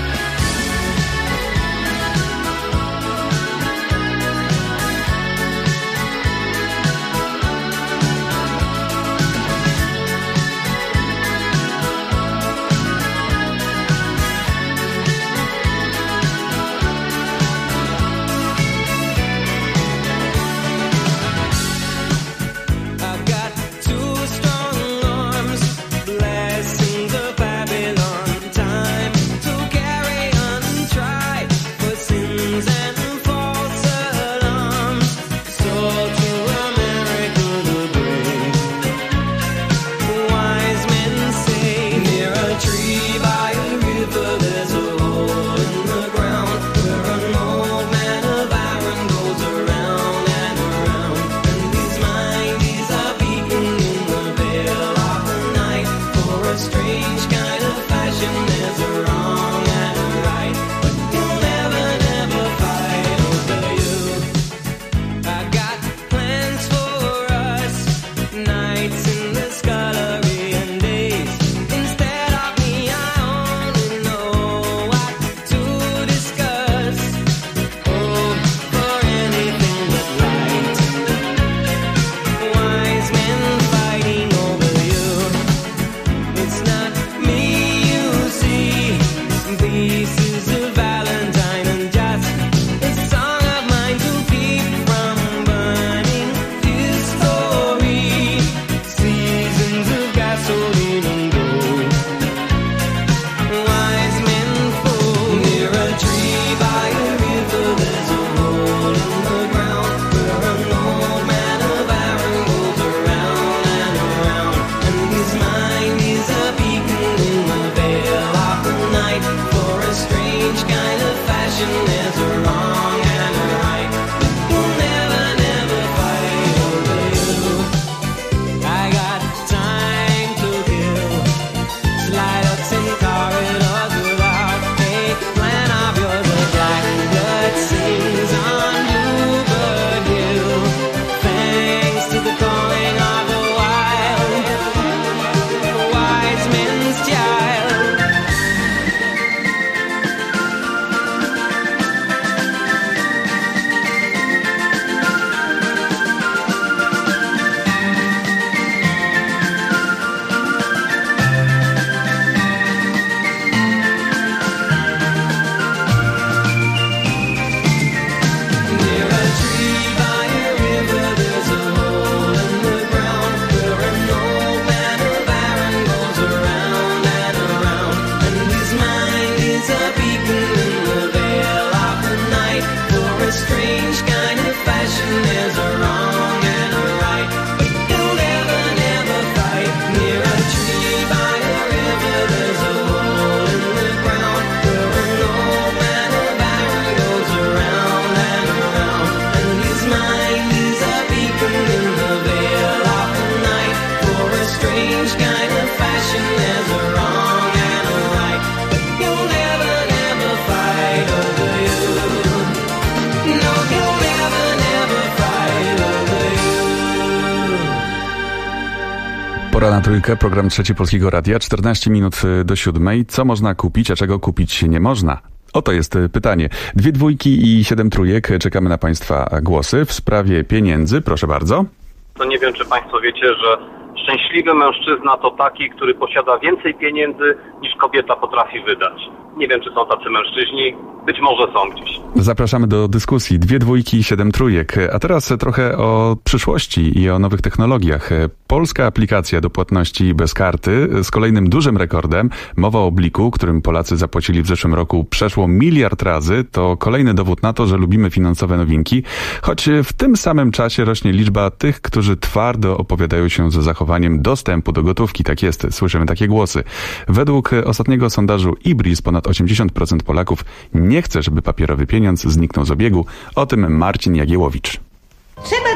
Pora na Trójkę, program trzeci Polskiego Radia, 14 minut do 7. Co można kupić, a czego kupić nie można? Oto jest pytanie. 2 dwójki i 7 trójek. Czekamy na Państwa głosy w sprawie pieniędzy. Proszę bardzo. To nie wiem, czy Państwo wiecie, że szczęśliwy mężczyzna to taki, który posiada więcej pieniędzy niż kobieta potrafi wydać. Nie wiem, czy są tacy mężczyźni. Być może są gdzieś. Zapraszamy do dyskusji. 2 dwójki i 7 trójek. A teraz trochę o przyszłości i o nowych technologiach. Polska aplikacja do płatności bez karty z kolejnym dużym rekordem. Mowa o Bliku, którym Polacy zapłacili w zeszłym roku przeszło 1 miliard razy. To kolejny dowód na to, że lubimy finansowe nowinki. Choć w tym samym czasie rośnie liczba tych, którzy twardo opowiadają się za zachowaniem dostępu do gotówki. Tak jest, słyszymy takie głosy. Według ostatniego sondażu IBRIS ponad 80% Polaków nie chce, żeby papierowy pieniądz zniknął z obiegu. O tym Marcin Jagiełowicz. Trzeba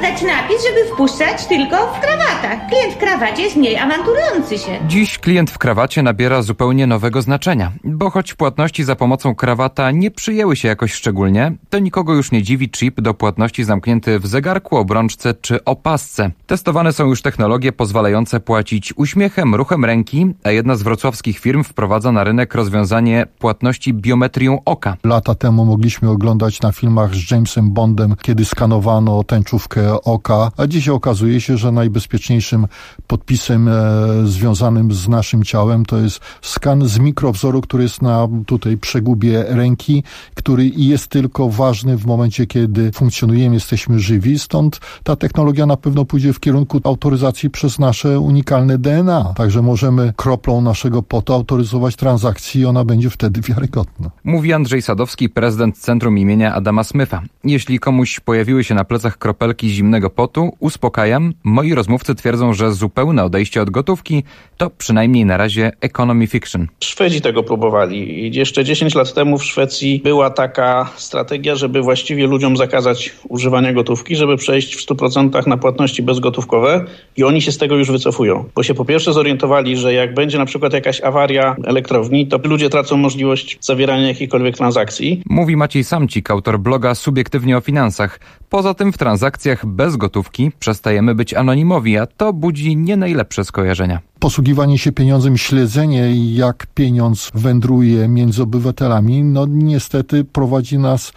dać napis, żeby wpuszczać tylko w krawatach. Klient w krawacie jest mniej awanturujący się. Dziś klient w krawacie nabiera zupełnie nowego znaczenia, bo choć płatności za pomocą krawata nie przyjęły się jakoś szczególnie, to nikogo już nie dziwi chip do płatności zamknięty w zegarku, obrączce czy opasce. Testowane są już technologie pozwalające płacić uśmiechem, ruchem ręki, a jedna z wrocławskich firm wprowadza na rynek rozwiązanie płatności biometrią oka. Lata temu mogliśmy oglądać na filmach z Jamesem Bondem, kiedy skanowano tęczówkę oka, a dzisiaj okazuje się, że najbezpieczniejszym podpisem związanym z naszym ciałem to jest skan z mikrowzoru, który jest na tutaj przegubie ręki, który jest tylko ważny w momencie, kiedy funkcjonujemy, jesteśmy żywi. Stąd ta technologia na pewno pójdzie w kierunku autoryzacji przez nasze unikalne DNA. Także możemy kroplą naszego potu autoryzować transakcję i ona będzie wtedy wiarygodna. Mówi Andrzej Sadowski, prezydent Centrum imienia Adama Smitha. Jeśli komuś pojawiły się na plecach kropelki zimnego potu, uspokajam. Moi rozmówcy twierdzą, że zupełne odejście od gotówki to przynajmniej na razie economy fiction. Szwedzi tego próbowali i jeszcze 10 lat temu w Szwecji była taka strategia, żeby właściwie ludziom zakazać używania gotówki, żeby przejść w 100% na płatności bezgotówkowe i oni się z tego już wycofują. Bo się po pierwsze zorientowali, że jak będzie na przykład jakaś awaria elektrowni, to ludzie tracą możliwość zawierania jakichkolwiek transakcji. Mówi Maciej Samcik, autor bloga Subiektywnie o finansach. Poza tym w transakcjach bez gotówki przestajemy być anonimowi, a to budzi nie najlepsze skojarzenia. Posługiwanie się pieniądzem, śledzenie jak pieniądz wędruje między obywatelami, no niestety prowadzi nas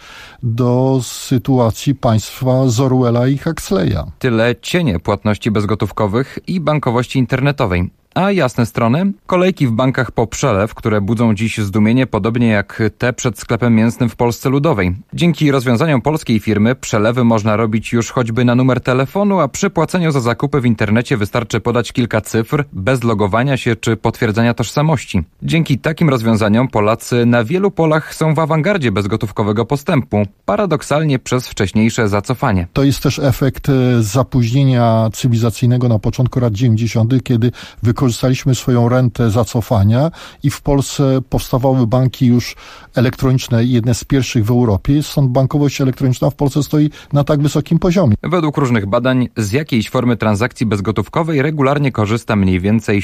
do sytuacji państwa z Orwella i Huxleya. Tyle cienie płatności bezgotówkowych i bankowości internetowej. A jasne strony? Kolejki w bankach po przelew, które budzą dziś zdumienie, podobnie jak te przed sklepem mięsnym w Polsce Ludowej. Dzięki rozwiązaniom polskiej firmy przelewy można robić już choćby na numer telefonu, a przy płaceniu za zakupy w internecie wystarczy podać kilka cyfr, bez logowania się czy potwierdzenia tożsamości. Dzięki takim rozwiązaniom Polacy na wielu polach są w awangardzie bezgotówkowego postępu, paradoksalnie przez wcześniejsze zacofanie. To jest też efekt zapóźnienia cywilizacyjnego na początku lat 90., kiedy wykorzystaliśmy swoją rentę zacofania i w Polsce powstawały banki już elektroniczne, jedne z pierwszych w Europie. Stąd bankowość elektroniczna w Polsce stoi na tak wysokim poziomie. Według różnych badań z jakiejś formy transakcji bezgotówkowej regularnie korzysta mniej więcej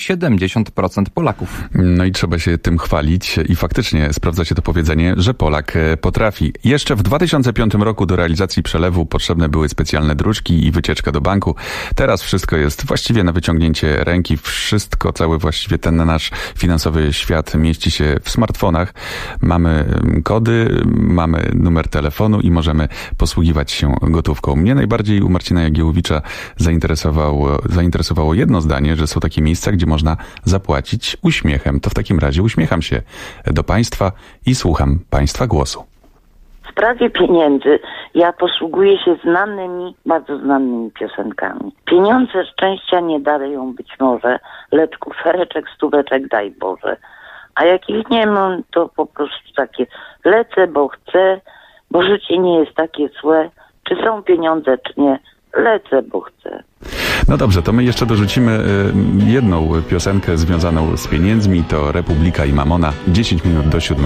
70% Polaków. No i trzeba się tym chwalić i faktycznie sprawdza się to powiedzenie, że Polak potrafi. Jeszcze w 2005 roku do realizacji przelewu potrzebne były specjalne druczki i wycieczka do banku. Teraz wszystko jest właściwie na wyciągnięcie ręki. Cały właściwie ten nasz finansowy świat mieści się w smartfonach. Mamy kody, mamy numer telefonu i posługiwać się gotówką. Mnie najbardziej u Marcina Jagiełowicza zainteresowało jedno zdanie, że są takie miejsca, gdzie można zapłacić uśmiechem. To w takim razie uśmiecham się do Państwa i słucham Państwa głosu. W sprawie pieniędzy ja posługuję się bardzo znanymi piosenkami. Pieniądze szczęścia nie dają być może, lecz kufereczek, stóweczek daj Boże. A jak ich nie mam, to po prostu takie lecę, bo chcę, bo życie nie jest takie złe. Czy są pieniądze, czy nie, lecę, bo chcę. No dobrze, to my jeszcze dorzucimy jedną piosenkę związaną z pieniędzmi, to Republika i Mamona, 10 minut do 7.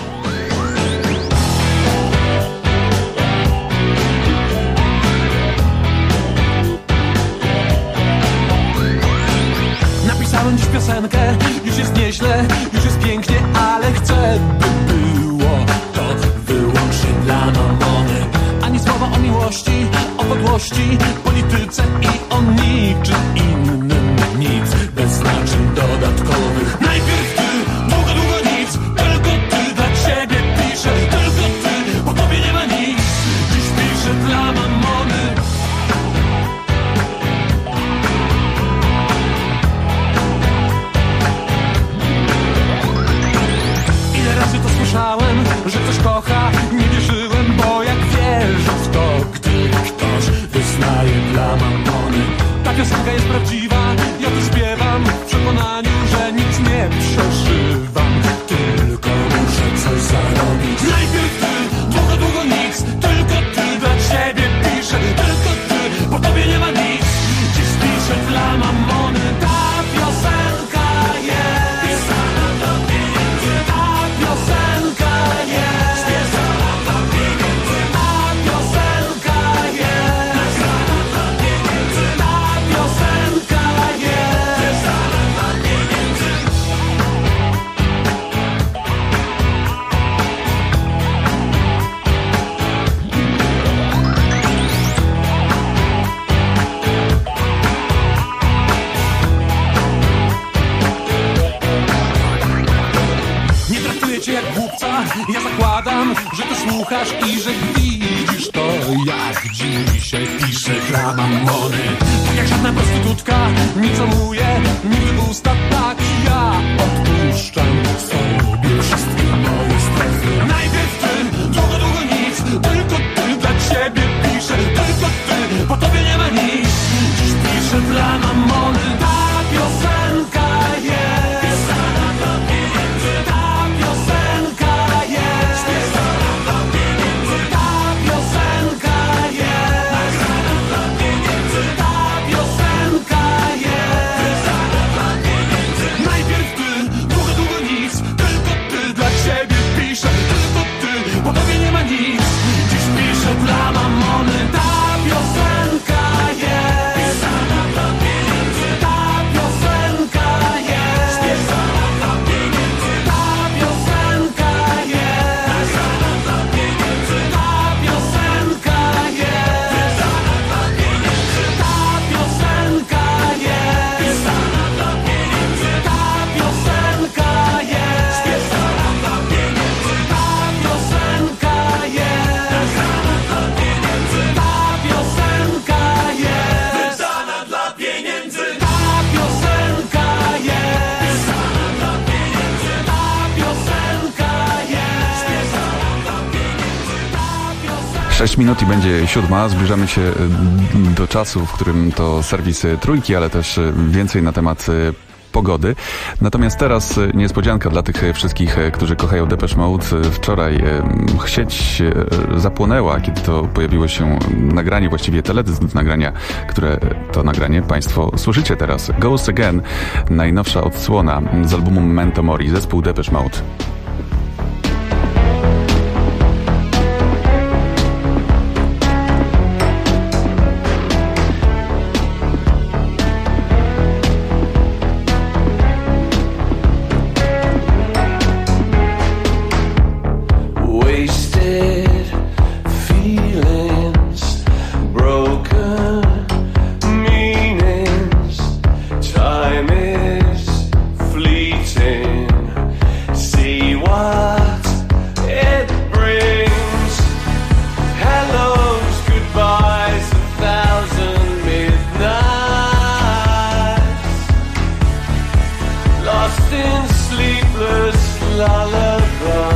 Napisałem dziś piosenkę, już jest nieźle, już jest pięknie, ale chcę, by było to wyłącznie dla mamony. Ani słowa o miłości, o podłości, polityce i o niczym innym. Nic bez znaczeń dodatkowych. Najpierw ty, długo, długo nic, tylko ty dla ciebie piszę, tylko ty, po tobie nie ma nic. Dziś piszę dla mamony. To słyszałem, że ktoś kocha, nie wierzyłem, bo jak wierzę w to, gdy ktoś wyznaje dla mamony. Ta piosenka jest prawdziwa, ja tu śpiewam w przekonaniu, że nic nie przeżywam, tylko muszę coś zarobić. Najpierw ty, długo, długo nic, tylko ty dla ciebie piszę, tylko ty, po tobie nie ma nic. Dziś piszę dla mamony, ta piosenka jest pisana do pieniędzy, ta piosenka jest pisana do pieniędzy, ta piosenka jest pisana do zakładam, że to słuchasz i że widzisz to, jak dzisiaj piszę dla mamony. Tak jak żadna prostytutka nie całuje nigdy w usta, tak ja odpuszczam sobie wszystkie moje strefy. Najpierw ty, długo nic, tylko ty dla ciebie piszę, tylko ty, po tobie nie ma nic. Dziś piszę dla mamony. Ta piosenka jest pisana dla pieniędzy. Ta piosenka jest pisana dla pieniędzy. Ta piosenka jest pisana dla pieniędzy. Ta piosenka jest pisana dla pieniędzy. Najpierw ty, długo nic, tylko ty dla ciebie piszę, tylko ty, po tobie nie ma nic. Dziś piszę dla mamony. Ta piosenka jest pisana dla pieniędzy. Ta piosenka jest pisana dla pieniędzy. Ta piosenka jest pisana dla pieniędzy. Ta piosenka jest pisana dla pieniędzy. Ta piosenka jest pisana dla pieniędzy. Ta piosenka jest pisana dla pieniędzy. Ta piosenka jest pisana dla pieniędzy. Ta piosenka jest pisana dla pieniędzy. Ta piosenka jest pisana dla pieniędzy. Ta piosenka jest pisana dla pieniędzy. 6 minut i będzie 7. Zbliżamy się do czasu, w którym to serwis Trójki, ale też więcej na temat pogody. Natomiast teraz niespodzianka dla tych wszystkich, którzy kochają Depeche Mode. Wczoraj sieć zapłonęła, kiedy to pojawiło się nagranie, właściwie teledysk nagrania, które to nagranie Państwo słyszycie teraz. Ghost Again, najnowsza odsłona z albumu Memento Mori, zespół Depeche Mode. Wasted feelings, broken meanings. Time is fleeting. See what it brings. Hellos, goodbyes, 1,000 midnights. Lost in sleepless lullaby.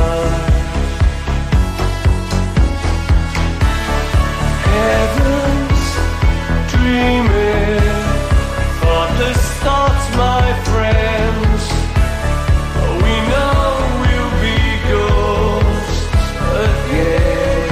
Heaven's dreaming, thoughtless thoughts, my friends. We know we'll be ghosts again.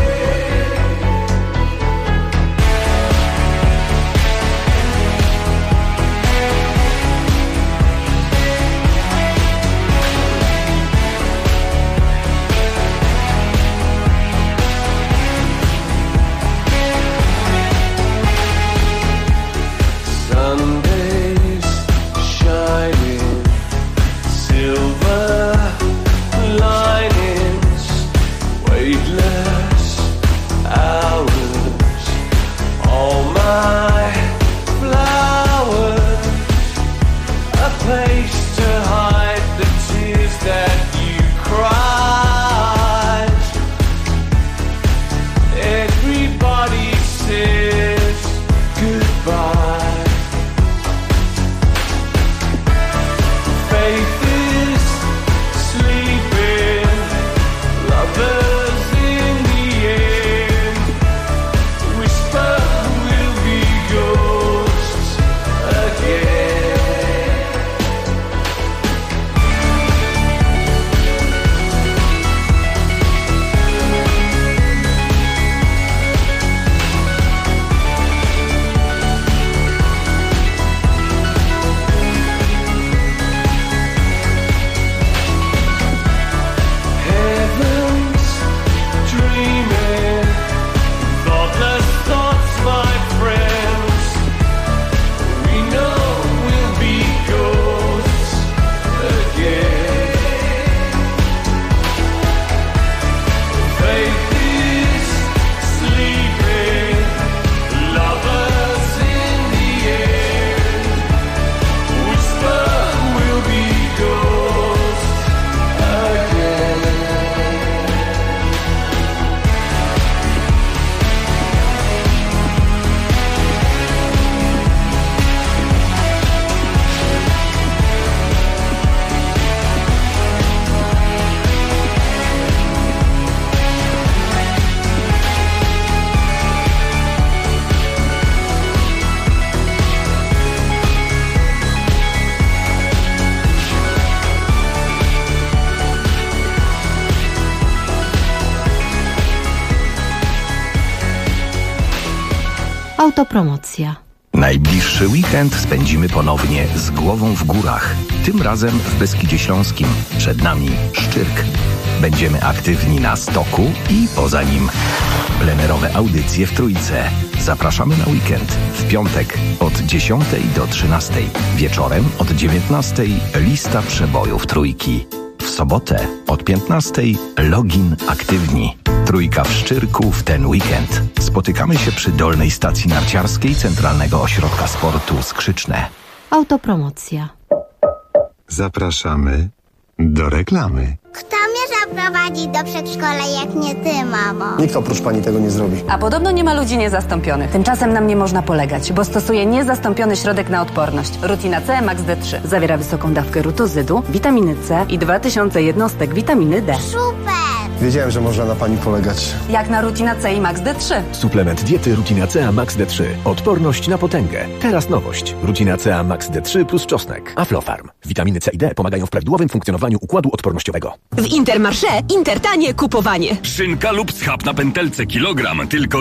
Autopromocja. Najbliższy weekend spędzimy ponownie z głową w górach. Tym razem w Beskidzie Śląskim. Przed nami Szczyrk. Będziemy aktywni na stoku i poza nim. Plenerowe audycje w Trójce. Zapraszamy na weekend. W piątek od 10 do 13. Wieczorem od 19 lista przebojów Trójki. W sobotę od 15 login aktywni. Trójka w Szczyrku w ten weekend. Spotykamy się przy dolnej stacji narciarskiej Centralnego Ośrodka Sportu Skrzyczne. Autopromocja. Zapraszamy do reklamy. Kto mnie zaprowadzi do przedszkola, jak nie ty, mamo? Nikt oprócz pani tego nie zrobi. A podobno nie ma ludzi niezastąpionych. Tymczasem na mnie można polegać, bo stosuję niezastąpiony środek na odporność. Rutina C Max D3. Zawiera wysoką dawkę rutozydu, witaminy C i 2000 jednostek witaminy D. Super! Wiedziałem, że można na pani polegać. Jak na Rutina C i Max D3. Suplement diety Rutina C Max D3. Odporność na potęgę. Teraz nowość. Rutina C Max D3 plus czosnek. Aflofarm. Witaminy C i D pomagają w prawidłowym funkcjonowaniu układu odpornościowego. W Intermarché Intertanie kupowanie. Szynka lub schab na pętelce kilogram tylko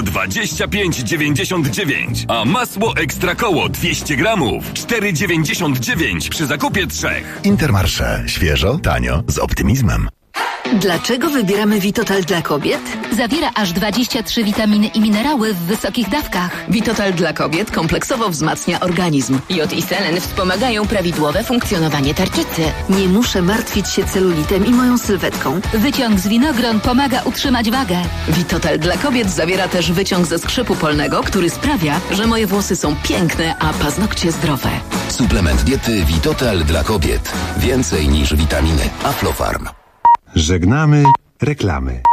25,99, a masło ekstra koło 200 gramów 4,99 przy zakupie 3. Intermarché. Świeżo, tanio, z optymizmem. Dlaczego wybieramy Vitotal dla kobiet? Zawiera aż 23 witaminy i minerały w wysokich dawkach. Vitotal dla kobiet kompleksowo wzmacnia organizm. Jod i selen wspomagają prawidłowe funkcjonowanie tarczycy. Nie muszę martwić się celulitem i moją sylwetką. Wyciąg z winogron pomaga utrzymać wagę. Vitotal dla kobiet zawiera też wyciąg ze skrzypu polnego, który sprawia, że moje włosy są piękne, a paznokcie zdrowe. Suplement diety Vitotal dla kobiet. Więcej niż witaminy. Aflofarm. Żegnamy reklamy.